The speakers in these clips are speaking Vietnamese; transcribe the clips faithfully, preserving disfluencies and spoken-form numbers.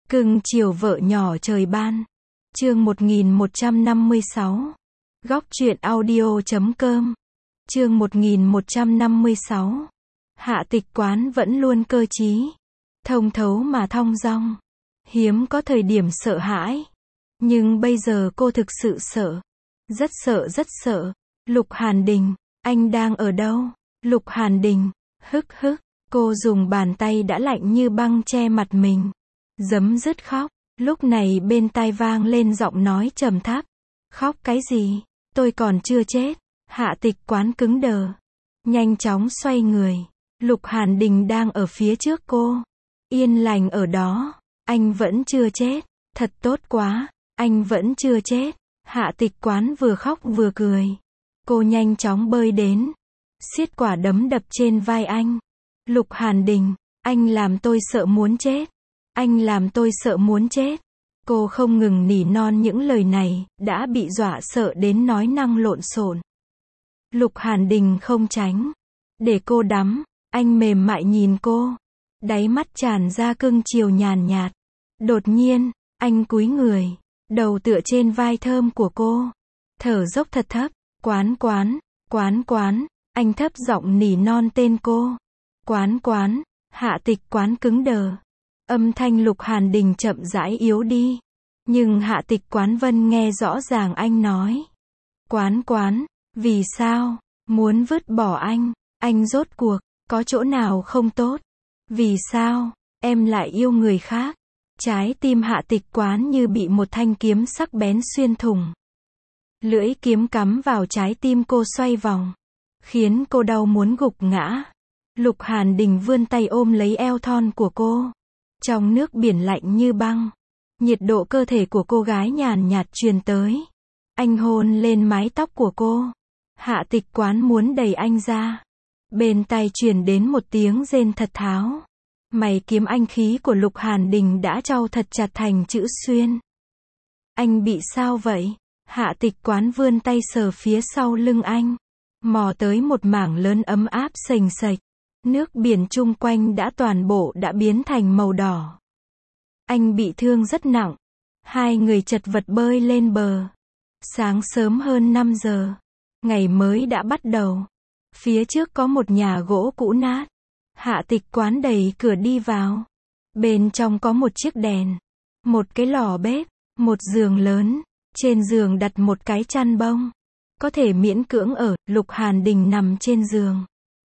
Cưng chiều vợ nhỏ trời ban. Chương một nghìn một trăm năm mươi sáu. Góc truyện audio chấm com. Chương một nghìn một trăm năm mươi sáu. Hạ Tịch Quán vẫn luôn cơ trí, thông thấu mà thong dong, hiếm có thời điểm sợ hãi. Nhưng bây giờ cô thực sự sợ. Rất sợ rất sợ. Lục Hàn Đình, anh đang ở đâu? Lục Hàn Đình, hức hức, cô dùng bàn tay đã lạnh như băng che mặt mình. Giấm dứt khóc, lúc này bên tai vang lên giọng nói trầm thấp. Khóc cái gì? Tôi còn chưa chết. Hạ Tịch Quán cứng đờ, nhanh chóng xoay người. Lục Hàn Đình đang ở phía trước cô, yên lành ở đó. Anh vẫn chưa chết, thật tốt quá, anh vẫn chưa chết. Hạ Tịch Quán vừa khóc vừa cười. Cô nhanh chóng bơi đến, siết quả đấm đập trên vai anh. Lục Hàn Đình, anh làm tôi sợ muốn chết. Anh làm tôi sợ muốn chết. Cô không ngừng nỉ non những lời này, đã bị dọa sợ đến nói năng lộn xộn. Lục Hàn Đình không tránh, để cô đắm. Anh mềm mại nhìn cô, đáy mắt tràn ra cưng chiều nhàn nhạt. Đột nhiên, anh cúi người, đầu tựa trên vai thơm của cô, thở dốc thật thấp. Quán Quán, Quán Quán. Anh thấp giọng nỉ non tên cô. Quán Quán. Hạ Tịch Quán cứng đờ. Âm thanh Lục Hàn Đình chậm rãi yếu đi. Nhưng Hạ Tịch Quán vẫn nghe rõ ràng anh nói. Quán Quán, vì sao muốn vứt bỏ anh? Anh rốt cuộc có chỗ nào không tốt? Vì sao em lại yêu người khác? Trái tim Hạ Tịch Quán như bị một thanh kiếm sắc bén xuyên thủng. Lưỡi kiếm cắm vào trái tim cô xoay vòng, khiến cô đau muốn gục ngã. Lục Hàn Đình vươn tay ôm lấy eo thon của cô. Trong nước biển lạnh như băng, nhiệt độ cơ thể của cô gái nhàn nhạt truyền tới. Anh hôn lên mái tóc của cô. Hạ Tịch Quán muốn đẩy anh ra. Bên tai truyền đến một tiếng rên thật tháo. Mày kiếm anh khí của Lục Hàn Đình đã trau thật chặt thành chữ xuyên. Anh bị sao vậy? Hạ Tịch Quán vươn tay sờ phía sau lưng anh, mò tới một mảng lớn ấm áp sềnh sệch. Nước biển chung quanh đã toàn bộ đã biến thành màu đỏ. Anh bị thương rất nặng. Hai người chật vật bơi lên bờ. Sáng sớm hơn năm giờ, ngày mới đã bắt đầu. Phía trước có một nhà gỗ cũ nát. Hạ Tịch Quán đẩy cửa đi vào. Bên trong có một chiếc đèn, một cái lò bếp, một giường lớn. Trên giường đặt một cái chăn bông, có thể miễn cưỡng ở. Lục Hàn Đình nằm trên giường.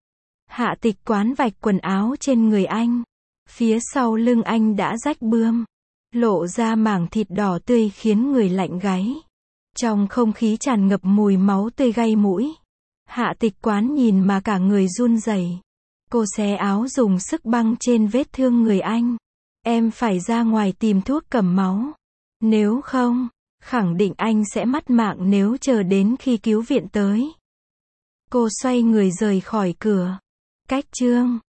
Hạ Tịch Quán vạch quần áo trên người anh. Phía sau lưng anh đã rách bươm, lộ ra mảng thịt đỏ tươi khiến người lạnh gáy. Trong không khí tràn ngập mùi máu tươi gây mũi. Hạ Tịch Quán nhìn mà cả người run rẩy. Cô xé áo dùng sức băng trên vết thương người anh. Em phải ra ngoài tìm thuốc cầm máu. Nếu không, khẳng định anh sẽ mất mạng nếu chờ đến khi cứu viện tới. Cô xoay người rời khỏi cửa. Cách chương